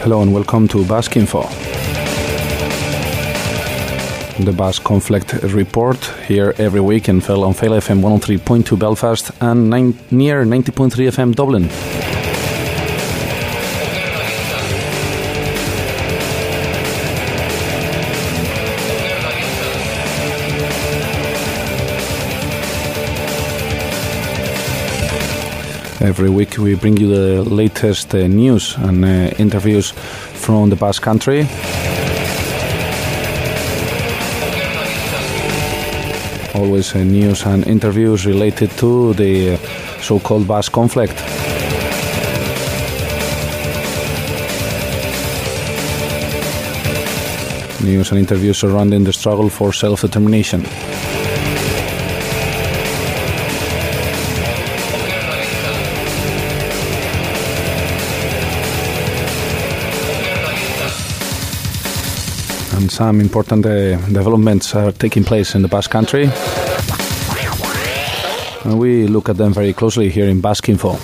Hello and welcome to Basque Info. The Basque Conflict Report here every week on Fail FM 103.2 Belfast and near 90.3 FM Dublin. Every week we bring you the latest news and interviews from the Basque Country. Always news and interviews related to the so-called Basque conflict. News and interviews surrounding the struggle for self-determination. And some important developments are taking place in the Basque Country. And we look at them very closely here in Basque Info.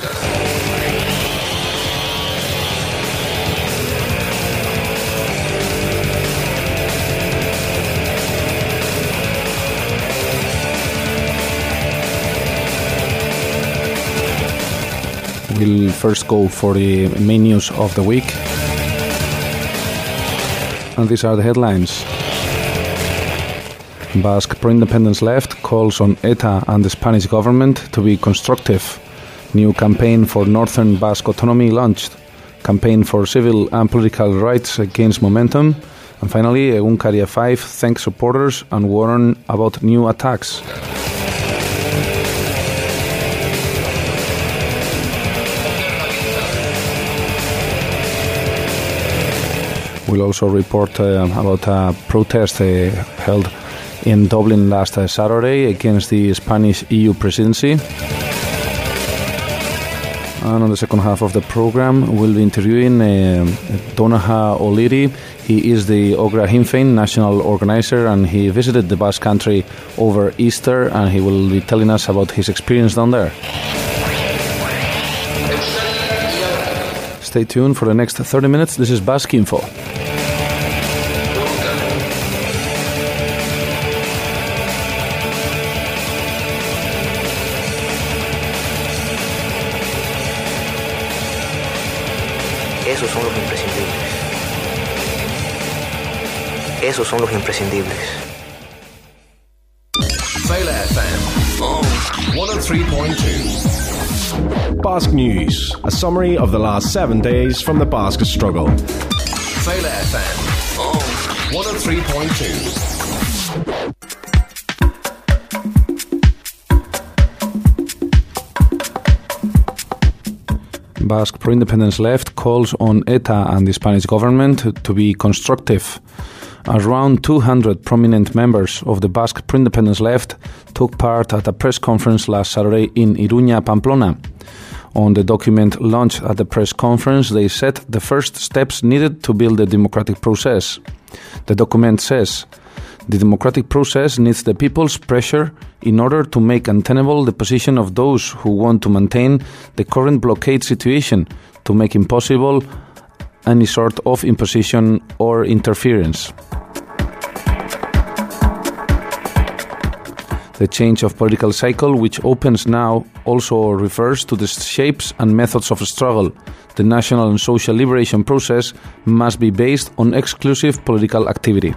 We'll first go for the main news of the week. And these are the headlines. Basque pro-independence left calls on ETA and the Spanish government to be constructive. New campaign for Northern Basque autonomy launched. Campaign for civil and political rights gains momentum. And finally, Egunkaria 5 thanks supporters and warn about new attacks. We'll also report about a protest held in Dublin last Saturday against the Spanish EU presidency. And on the second half of the program, we'll be interviewing Donaha O'Leary. He is the Ogra Sinn Féin national organizer, and he visited the Basque Country over Easter, and he will be telling us about his experience down there. Stay tuned for the next 30 minutes. This is Basque Info. Esos son los imprescindibles. Fail FM 103.2. Basque News, a summary of the last 7 days from the Basque struggle. Fail FM 103.2. Basque pro-independence left calls on ETA and the Spanish government to be constructive. Around 200 prominent members of the Basque pro-independence left took part at a press conference last Saturday in Iruña, Pamplona. On the document launched at the press conference, they set the first steps needed to build the democratic process. The document says, the democratic process needs the people's pressure in order to make untenable the position of those who want to maintain the current blockade situation, to make impossible any sort of imposition or interference. The change of political cycle which opens now also refers to the shapes and methods of struggle. The national and social liberation process must be based on exclusive political activity.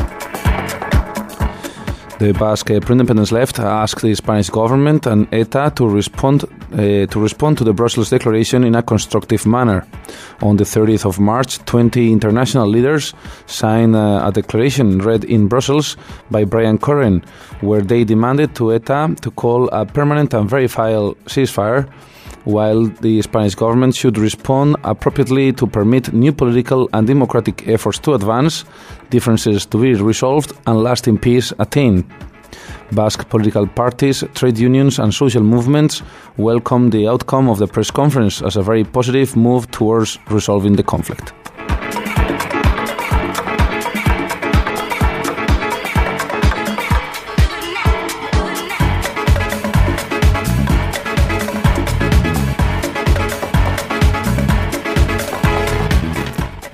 The Basque pro-independence left asked the Spanish government and ETA to respond to the Brussels Declaration in a constructive manner. On the 30th of March, 20 international leaders signed a declaration read in Brussels by Brian Curran, where they demanded to ETA to call a permanent and verifiable ceasefire, while the Spanish government should respond appropriately to permit new political and democratic efforts to advance, differences to be resolved, and lasting peace attained. Basque political parties, trade unions and social movements welcomed the outcome of the press conference as a very positive move towards resolving the conflict.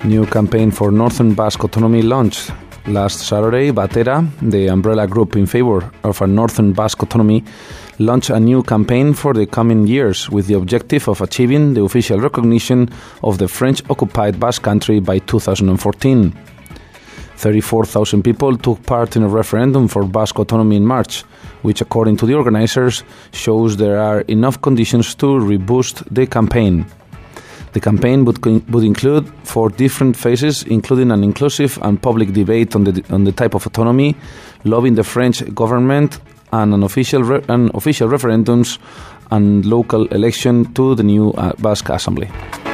New campaign for Northern Basque Autonomy launched. Last Saturday, Batera, the umbrella group in favor of a Northern Basque Autonomy, launched a new campaign for the coming years with the objective of achieving the official recognition of the French-occupied Basque Country by 2014. 34,000 people took part in a referendum for Basque autonomy in March, which, according to the organizers, shows there are enough conditions to reboost the campaign. The campaign would include 4 different phases, including an inclusive and public debate on the type of autonomy, lobbying the French government, and an official referendums and local election to the new Basque Assembly.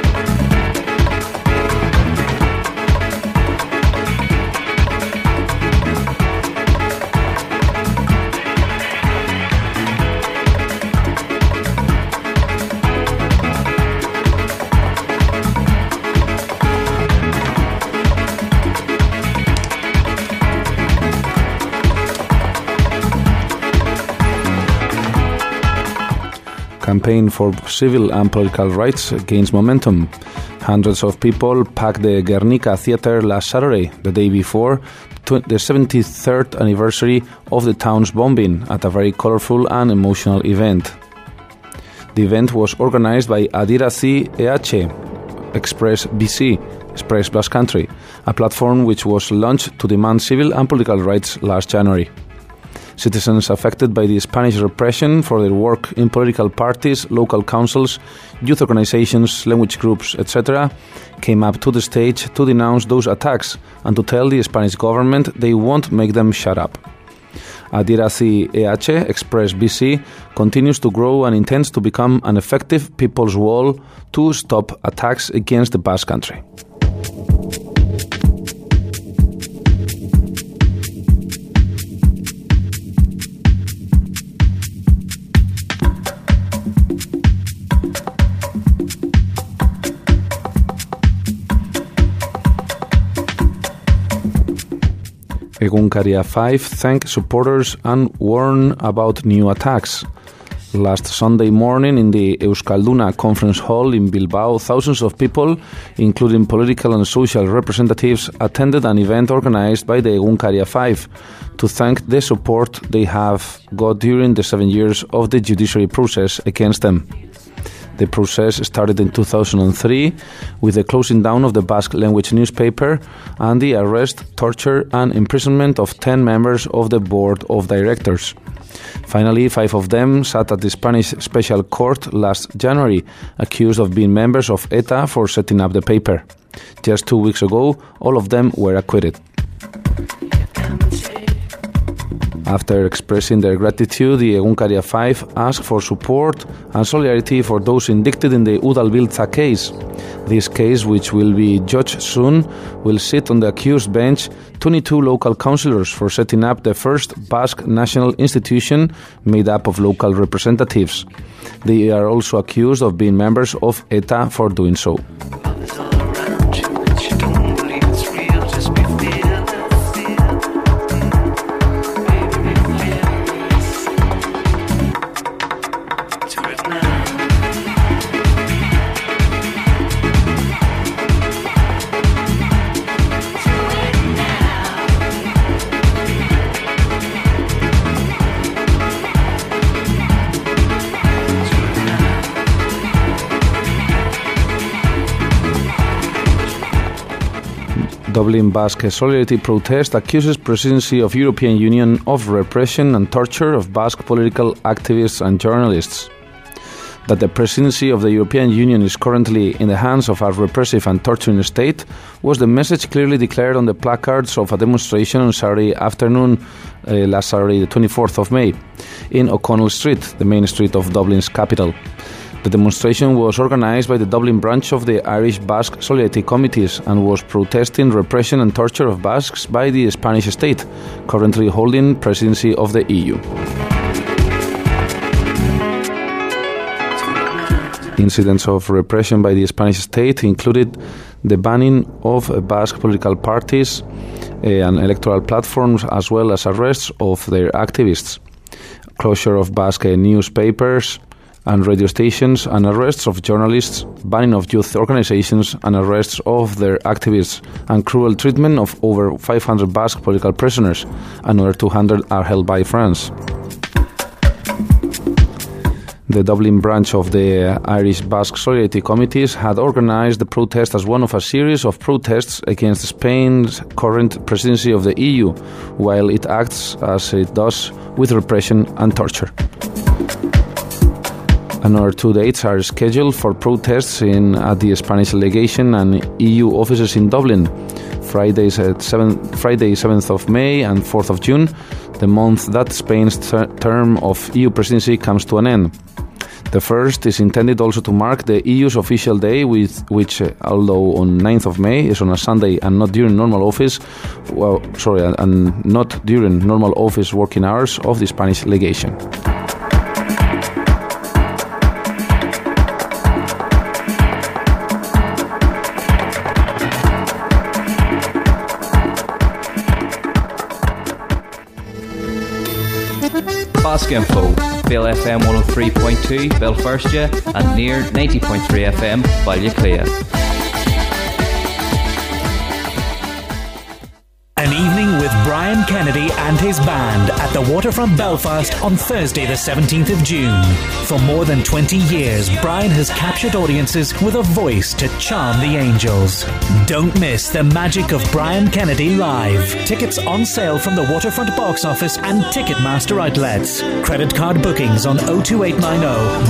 Campaign for civil and political rights gains momentum. Hundreds of people packed the Guernica Theatre last Saturday, the day before the 73rd anniversary of the town's bombing, at a very colorful and emotional event. The event was organized by Adierazi EH, Express BC, Express Basque Country, a platform which was launched to demand civil and political rights last January. Citizens affected by the Spanish repression for their work in political parties, local councils, youth organizations, language groups, etc., came up to the stage to denounce those attacks and to tell the Spanish government they won't make them shut up. Adierazi EH, Express BC, continues to grow and intends to become an effective people's wall to stop attacks against the Basque Country. Egunkaria 5 thanked supporters and warned about new attacks. Last Sunday morning in the Euskalduna Conference Hall in Bilbao, thousands of people, including political and social representatives, attended an event organized by the Egunkaria 5 to thank the support they have got during the 7 years of the judiciary process against them. The process started in 2003 with the closing down of the Basque language newspaper and the arrest, torture and imprisonment of 10 members of the board of directors. Finally, 5 of them sat at the Spanish Special Court last January, accused of being members of ETA for setting up the paper. Just 2 weeks ago, all of them were acquitted. After expressing their gratitude, the Egunkaria 5 asked for support and solidarity for those indicted in the Udalbiltza case. This case, which will be judged soon, will sit on the accused bench 22 local councillors for setting up the first Basque national institution made up of local representatives. They are also accused of being members of ETA for doing so. Dublin Basque Solidarity Protest accuses Presidency of European Union of repression and torture of Basque political activists and journalists. That the Presidency of the European Union is currently in the hands of a repressive and torturing state was the message clearly declared on the placards of a demonstration on Saturday afternoon, last Saturday, the 24th of May, in O'Connell Street, the main street of Dublin's capital. The demonstration was organized by the Dublin branch of the Irish Basque Solidarity Committees and was protesting repression and torture of Basques by the Spanish state, currently holding presidency of the EU. Incidents of repression by the Spanish state included the banning of Basque political parties and electoral platforms, as well as arrests of their activists, closure of Basque newspapers, and radio stations, and arrests of journalists, banning of youth organizations, and arrests of their activists, and cruel treatment of over 500 Basque political prisoners. Another 200 are held by France. The Dublin branch of the Irish Basque Solidarity Committees had organised the protest as one of a series of protests against Spain's current presidency of the EU, while it acts as it does with repression and torture. Another 2 dates are scheduled for protests at the Spanish legation and EU offices in Dublin, Friday 7th of May and 4th of June, the month that Spain's term of EU presidency comes to an end. The first is intended also to mark the EU's official day, which, although on 9th of May, is on a Sunday and not during normal office working hours of the Spanish legation. Basque Info, Féile FM 103.2 Belfarstia and near 90.3 FM Ballyclea. An evening with Brian Kennedy and his band at the Waterfront Belfast on Thursday the 17th of June. For more than 20 years, Brian has captured audiences with a voice to charm the angels. Don't miss the magic of Brian Kennedy live. Tickets on sale from the Waterfront box office and Ticketmaster outlets. Credit card bookings on 02890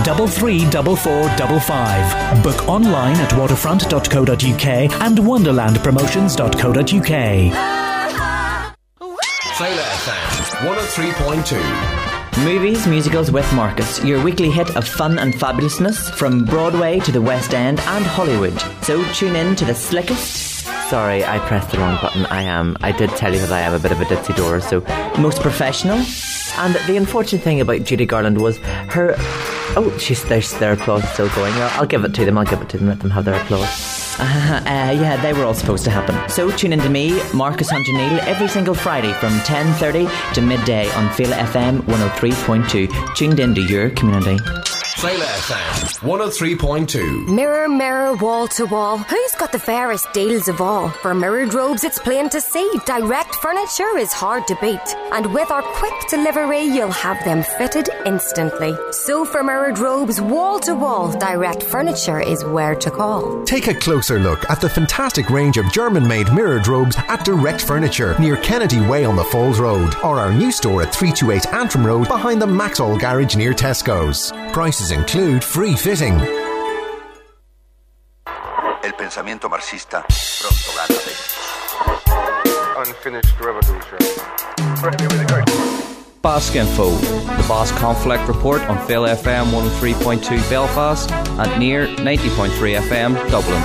334455. Book online at waterfront.co.uk and wonderlandpromotions.co.uk. Féile FM 103.2. Movies, musicals with Marcus, your weekly hit of fun and fabulousness from Broadway to the West End and Hollywood. So tune in to the slickest... Sorry, I pressed the wrong button. I did tell you that I am a bit of a ditzy door, so... Most professional. And the unfortunate thing about Judy Garland was her... Oh, their applause is still going. I'll give it to them. Let them have their applause. Yeah, they were all supposed to happen. So tune in to me, Marcus Hunter Neal, every single Friday from 10:30 to midday on Féile FM 103.2. Tuned into your community. Féile FM 103.2. Mirror, mirror, wall to wall, who's got the fairest deals of all? For Mirrored Robes, it's plain to see, direct furniture is hard to beat. And with our quick delivery, you'll have them fitted instantly. So for Mirrored Robes, wall to wall, direct furniture is where to call. Take a closer look at the fantastic range of German-made Mirrored Robes at Direct Furniture near Kennedy Way on the Falls Road, or our new store at 328 Antrim Road behind the Maxall Garage near Tesco's. Prices include free fitting. El pensamiento marxista pronto gana. Unfinished revolution. Basque Info, the Basque Conflict Report on Féile FM 103.2 Belfast and near 90.3 FM Dublin.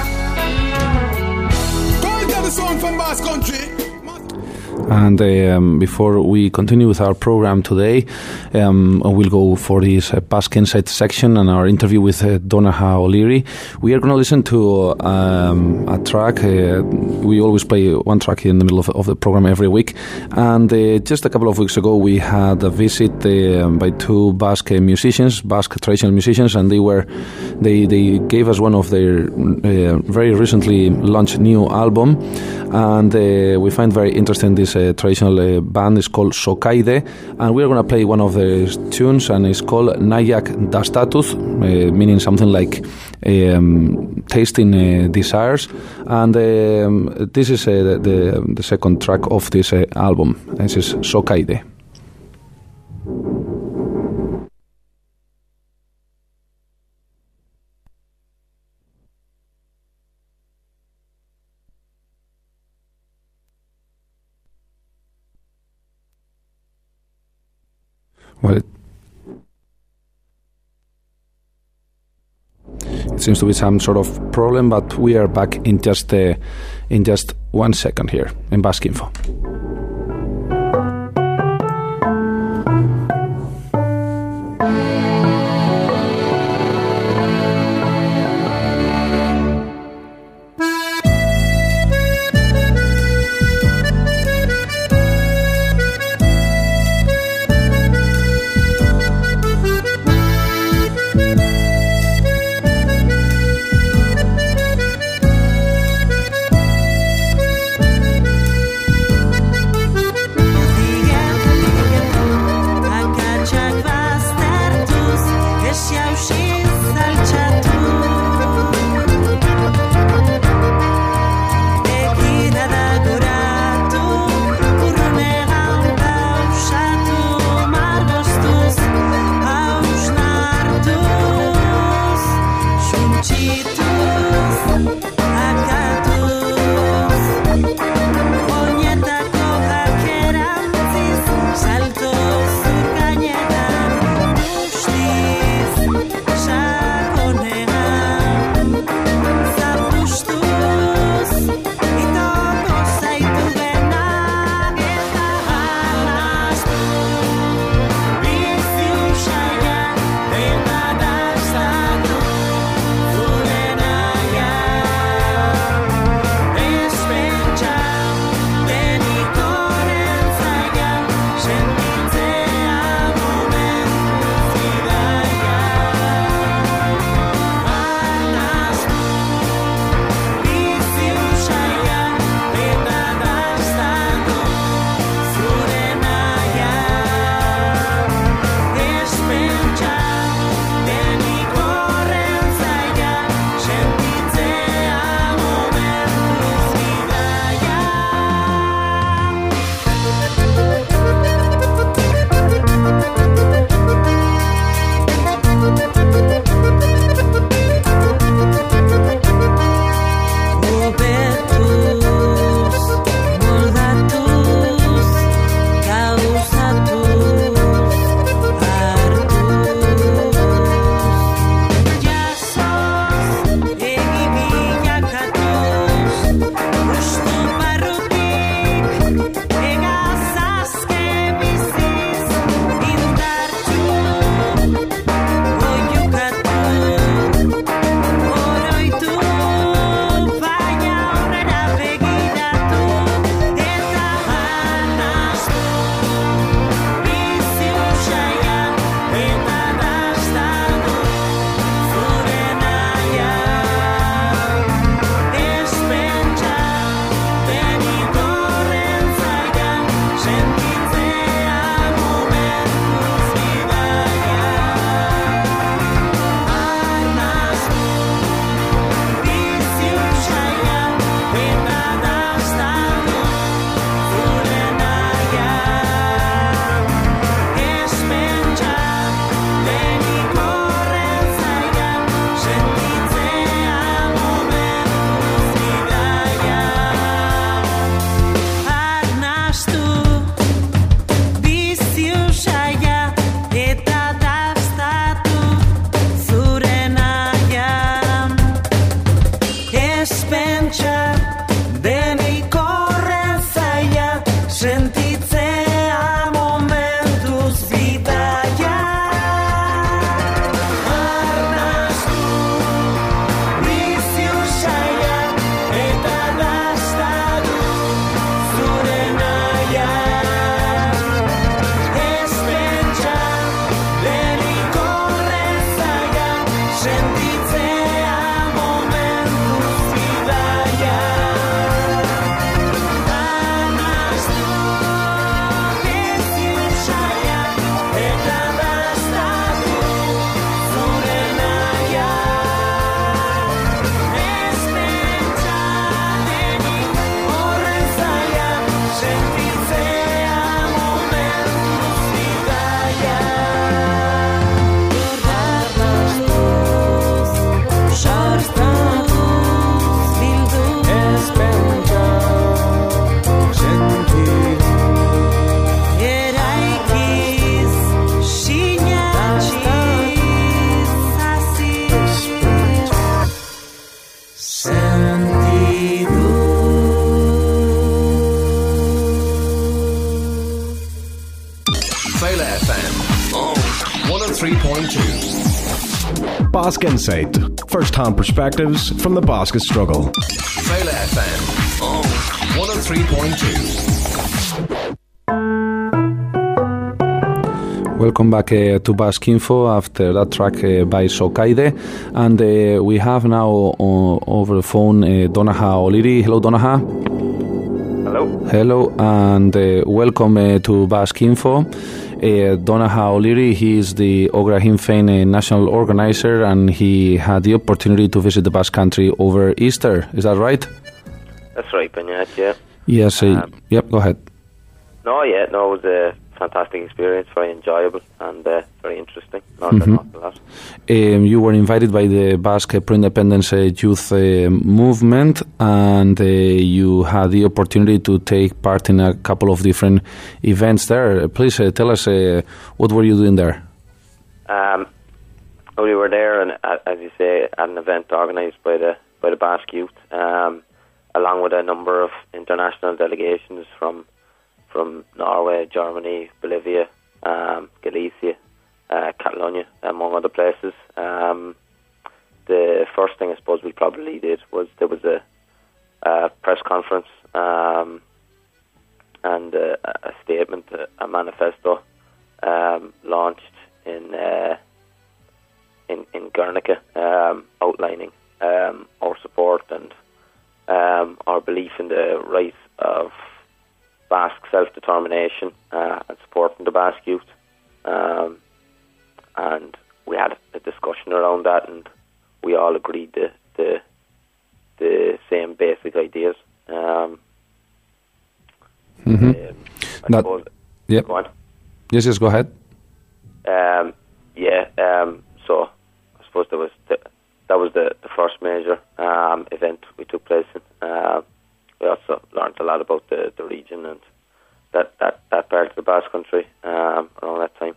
And before we continue with our program today, we'll go for this Basque Insight section and our interview with Donnacha O'Leary. We are going to listen to a track. We always play one track in the middle of the program every week. And just a couple of weeks ago, we had a visit by two Basque traditional musicians, and they gave us one of their very recently launched new album. And we find very interesting this traditional band is called Sokaide, and we're going to play one of the tunes, and it's called Nayak Dastatuz, meaning something like tasting desires. And this is the second track of this album. This is Sokaide. Well, it seems to be some sort of problem, but we are back in just 1 second here in Basque Info. Fela FM 103.2. Basque Insight. First-hand perspectives from the Basque struggle. Fela FM 103.2. Welcome back to Basque Info after that track by Sokaide. And we have now over the phone Donaha O'Leary. Hello, Donaha. Hello. Hello, and welcome to Basque Info. Donaha O'Leary, he is the Ogra Sinn Féin national organizer, and he had the opportunity to visit the Basque Country over Easter. Is that right? That's right, Benyat, yeah. Yes, yep, go ahead. It was a fantastic experience, very enjoyable and very interesting. You were invited by the Basque Pro-Independence Youth Movement, and you had the opportunity to take part in a couple of different events there. Please tell us, what were you doing there? We were there, and as you say, at an event organised by the Basque Youth, along with a number of international delegations from Norway, Germany, Bolivia, Galicia, Catalonia, among other places. The first thing I suppose we probably did was there was a press conference and a statement, a manifesto launched in Guernica, outlining our support and our belief in the right of Basque self-determination and supporting the Basque youth. And we had a discussion around that, and we all agreed the same basic ideas. Yep. Go on. Yes, go ahead. So I suppose that was the first major event we took place in. We also learned a lot about the region and that part of the Basque Country around that time.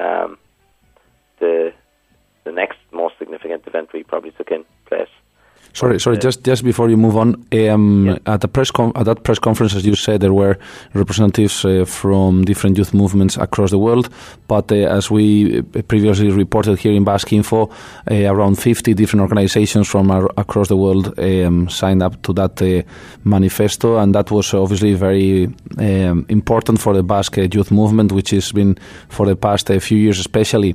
The next most significant event we probably took in place. Sorry. Just before you move on, at that press conference, as you said, there were representatives from different youth movements across the world. But as we previously reported here in Basque Info, around 50 different organizations from across the world signed up to that manifesto, and that was obviously very important for the Basque youth movement, which has been for the past few years, especially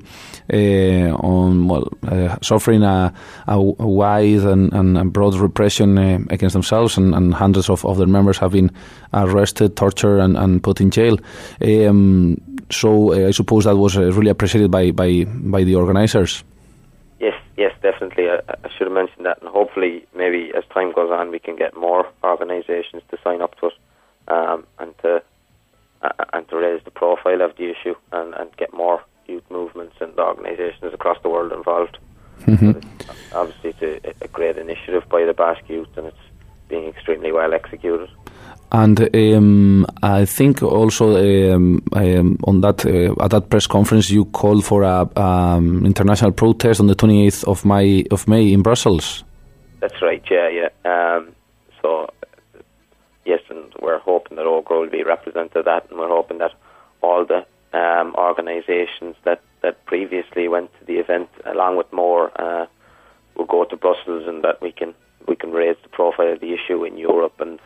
suffering a wide and broad repression against themselves, and hundreds of their members have been arrested, tortured, and put in jail. So I suppose that was really appreciated by the organizers. Yes, definitely. I should have mentioned that, and hopefully, maybe as time goes on, we can get more organizations to sign up to it, and to raise the profile of the issue, and get more youth movements and organizations across the world involved. Mm-hmm. Obviously, it's a great initiative by the Basque youth, and it's being extremely well executed. And I think also on that at that press conference, you called for a international protest on the 28th of May in Brussels. That's right. Yeah. So yes, and we're hoping that Ogra will be represented at that, and we're hoping that all the organisations that previously went to the event, along with more, will go to Brussels, and that we can raise the profile of the issue in Europe and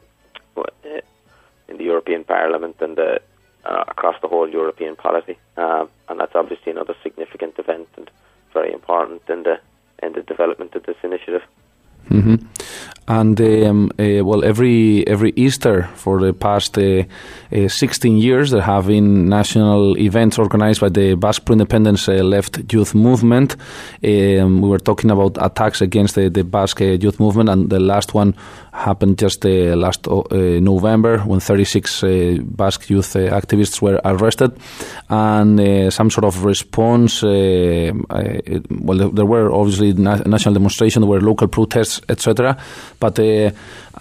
in the European Parliament and across the whole European polity. And that's obviously another significant event and very important in the development of this initiative. Mm-hmm. And every Easter for the past 16 years, there have been national events organized by the Basque Pro-Independence Left Youth Movement. We were talking about attacks against the Basque Youth Movement, and the last one happened just last November, when 36 Basque youth activists were arrested, and some sort of response. There were obviously national demonstrations, there were local protests, etc. But a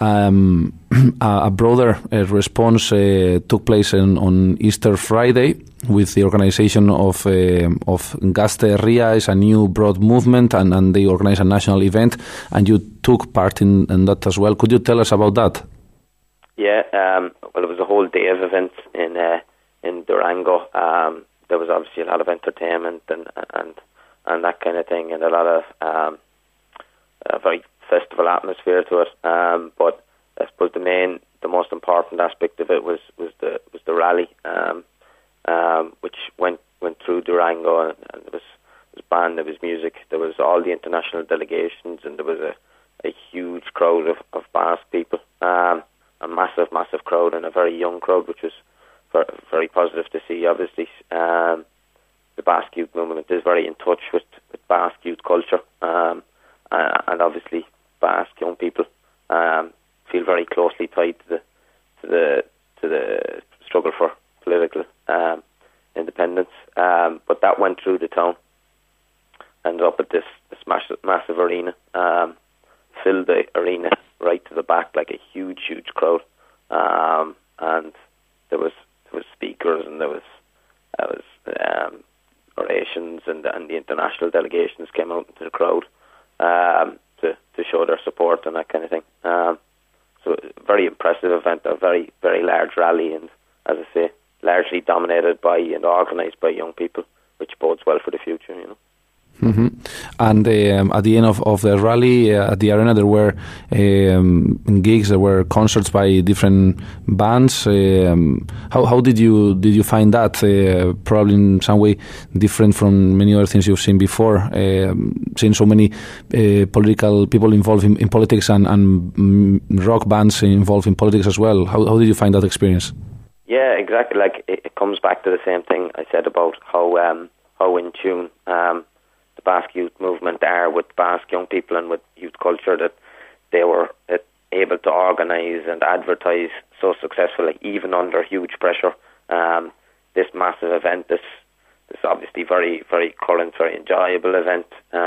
broader response took place on Easter Friday with the organization of Gazte Herria. Is a new broad movement, and they organized a national event, and you took part in that as well. Could you tell us about that? Yeah, well, it was a whole day of events in the Durango, there was obviously a lot of entertainment and that kind of thing, and a lot of a very festival atmosphere to it. But I suppose the most important aspect of it was the rally, which went through Durango, and there was band, there was music, there was all the international delegations, and there was a huge crowd of Basque people, a massive crowd, and a very young crowd, which was very positive to see. Obviously, the Basque youth movement is very in touch with Basque youth culture, and obviously Basque young people feel very closely tied to the struggle for political independence. But that went through the town, ended up at this massive arena, filled the arena right to the back, like a huge crowd, and there was speakers, and there was orations, and the international delegations came out into the crowd to show their support and that kind of thing. So a very impressive event, a very, very large rally, and as I say, largely dominated by and organised by young people, which bodes well for the future, you know. Mm-hmm. And at the end of the rally, at the arena, there were gigs, there were concerts by different bands. How did you find that? Probably in some way different from many other things you've seen before. Seeing so many political people involved in politics and rock bands involved in politics as well. How did you find that experience? Yeah, exactly. Like it comes back to the same thing I said about how in tune the Basque youth movement are with Basque young people and with youth culture, that they were able to organise and advertise so successfully, even under huge pressure. This massive event, this obviously very, very current, very enjoyable event,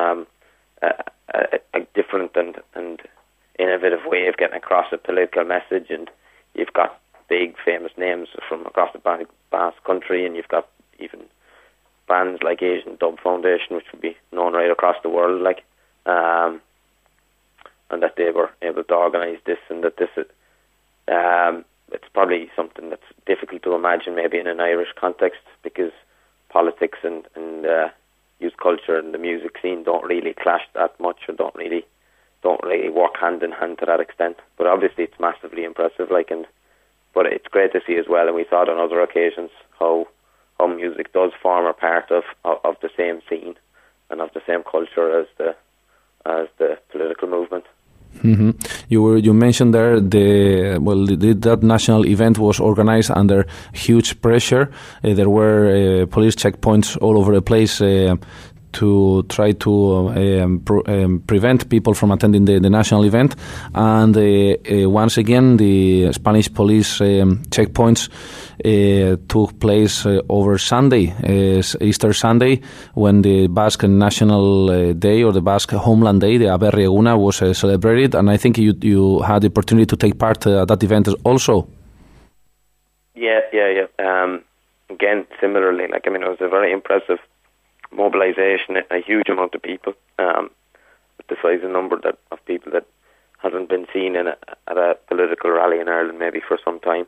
a different and innovative way of getting across a political message, and you've got big famous names from across the Basque country, and you've got even bands like Asian Dub Foundation, which would be known right across the world, like, and that they were able to organise this, and that this it's probably something that's difficult to imagine maybe in an Irish context, because politics and youth culture and the music scene don't really clash that much, or don't really work hand in hand to that extent. But obviously it's massively impressive, but it's great to see as well, and we saw it on other occasions, how music does form a part of the same scene and of the same culture as the political movement. Mm-hmm. You mentioned there that national event was organized under huge pressure. There were police checkpoints all over the place to try to prevent people from attending the national event, and once again the Spanish police checkpoints took place over Sunday, Easter Sunday, when the Basque National Day, or the Basque Homeland Day, the Aberri Eguna, was celebrated, and I think you had the opportunity to take part at that event also. Yeah. Again, similarly, it was a very impressive mobilisation, a huge amount of people, with the size and number of people that hasn't been seen at a political rally in Ireland maybe for some time,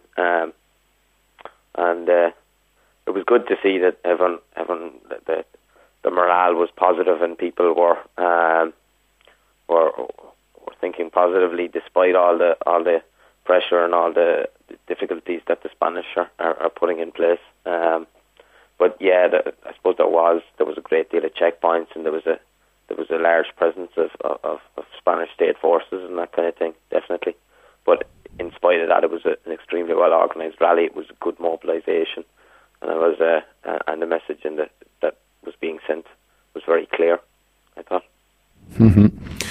and it was good to see that everyone the morale was positive, and people were thinking positively despite all the pressure and all the difficulties that the Spanish are putting in place. But yeah, I suppose there was a great deal of checkpoints, and there was a large presence of Spanish state forces and that kind of thing, definitely. But in spite of that, it was an extremely well organised rally. It was a good mobilisation, and it was and the message that was being sent was very clear, I thought. Mm-hmm.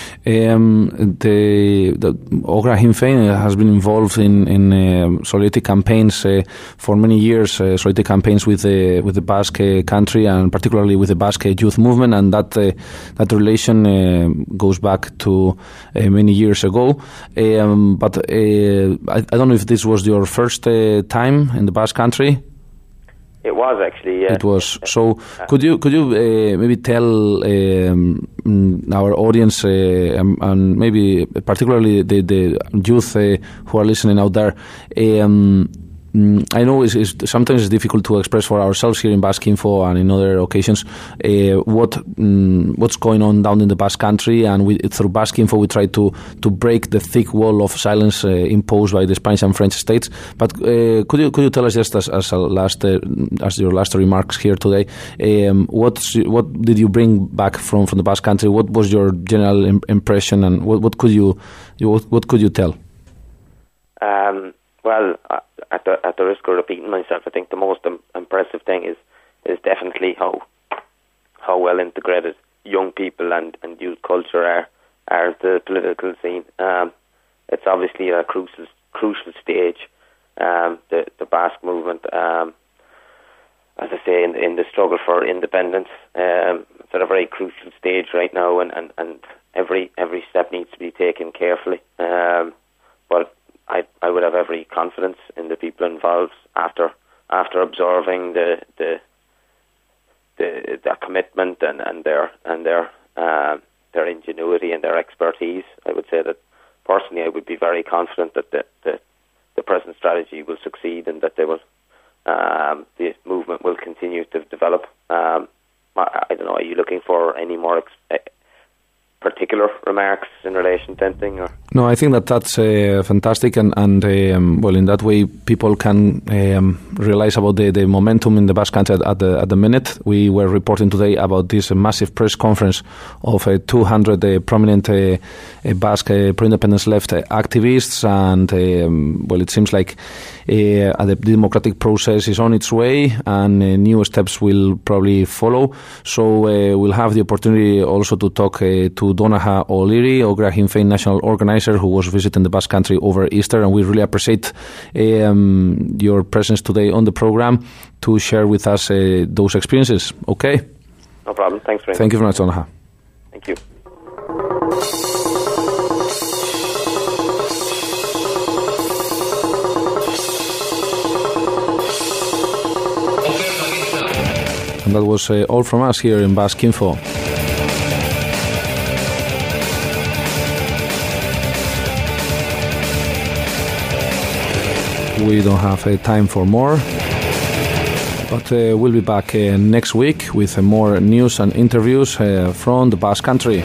The Ogra Sinn Féin has been involved in solidarity campaigns for many years, solidarity campaigns with the Basque country, and particularly with the Basque youth movement, and that relation goes back to many years ago. But I don't know if this was your first time in the Basque country. It was actually, yeah. It was. So could you maybe tell our audience and maybe particularly the youth who are listening out there, I know sometimes it's difficult to express for ourselves here in Basque Info and in other occasions what's going on down in the Basque Country, and through Basque Info we try to break the thick wall of silence imposed by the Spanish and French states. But could you tell us just as your last remarks here today, what did you bring back from the Basque Country? What was your general impression, and what could you tell? Well, at the risk of repeating myself, I think the most impressive thing is definitely how well integrated young people and youth culture are the political scene. It's obviously a crucial stage. The Basque movement, as I say, in the struggle for independence, it's at a very crucial stage right now, and every step needs to be taken carefully. But I would have every confidence in the people involved after observing the commitment and their ingenuity and their expertise. I would say that personally, I would be very confident that the present strategy will succeed, and that the movement will continue to develop. I don't know. Are you looking for any more particular remarks in relation to anything? Or? No, I think that's fantastic, and well, in that way, people can realize about the momentum in the Basque Country at the minute. We were reporting today about this massive press conference of 200 prominent Basque pro-independence left activists, and well, it seems like the democratic process is on its way, and new steps will probably follow. So we'll have the opportunity also to talk to Donaha O'Leary, Ogra Sinn Féin national organizer, who was visiting the Basque Country over Easter, and we really appreciate your presence today on the program to share with us those experiences. Okay? No problem. Thanks very much. Thank you very much, Donaha. Thank you. And that was all from us here in Basque Info. We don't have time for more, but we'll be back next week with more news and interviews from the Basque Country.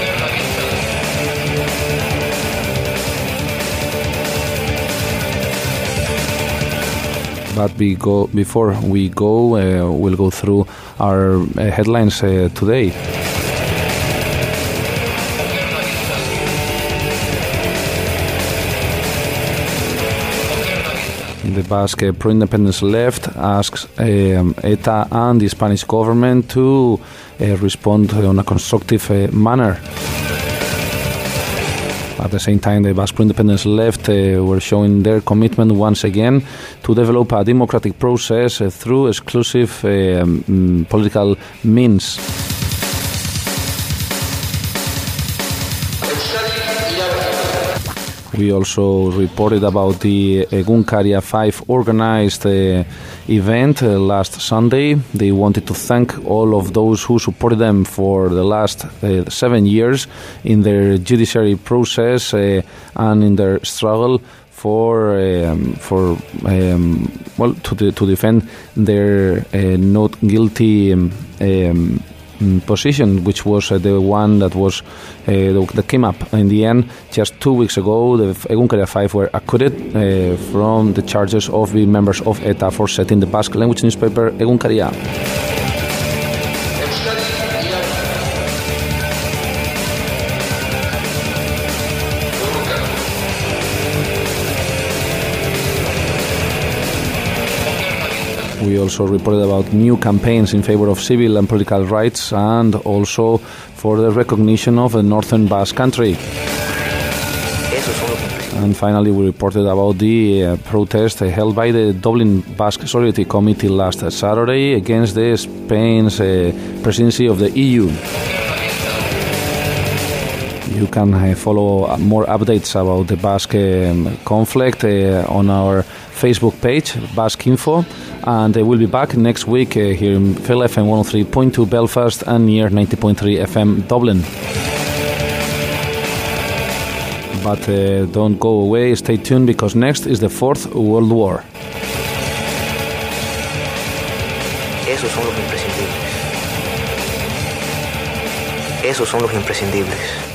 But before we go, we'll go through our headlines today. The Basque pro-independence left asks ETA and the Spanish government to respond on a constructive manner. At the same time, the Basque pro-independence left were showing their commitment once again to develop a democratic process through exclusive political means. We also reported about the Egunkaria 5 organized event last Sunday. They wanted to thank all of those who supported them for the last 7 years in their judiciary process and in their struggle to defend their not guilty position, which was the one that was that came up in the end. Just 2 weeks ago, the Egunkaria 5 were acquitted from the charges of being members of ETA for setting the Basque language newspaper Egunkaria. We also reported about new campaigns in favor of civil and political rights, and also for the recognition of the Northern Basque Country. And finally, we reported about the protest held by the Dublin Basque Solidarity Committee last Saturday against the Spain's presidency of the EU. You can follow more updates about the Basque conflict on our Facebook page, Basque Info, and we'll be back next week here in Phil FM 103.2 Belfast and near 90.3 FM Dublin. But don't go away, stay tuned, because next is the Fourth World War. Esos son los imprescindibles. Esos son los imprescindibles.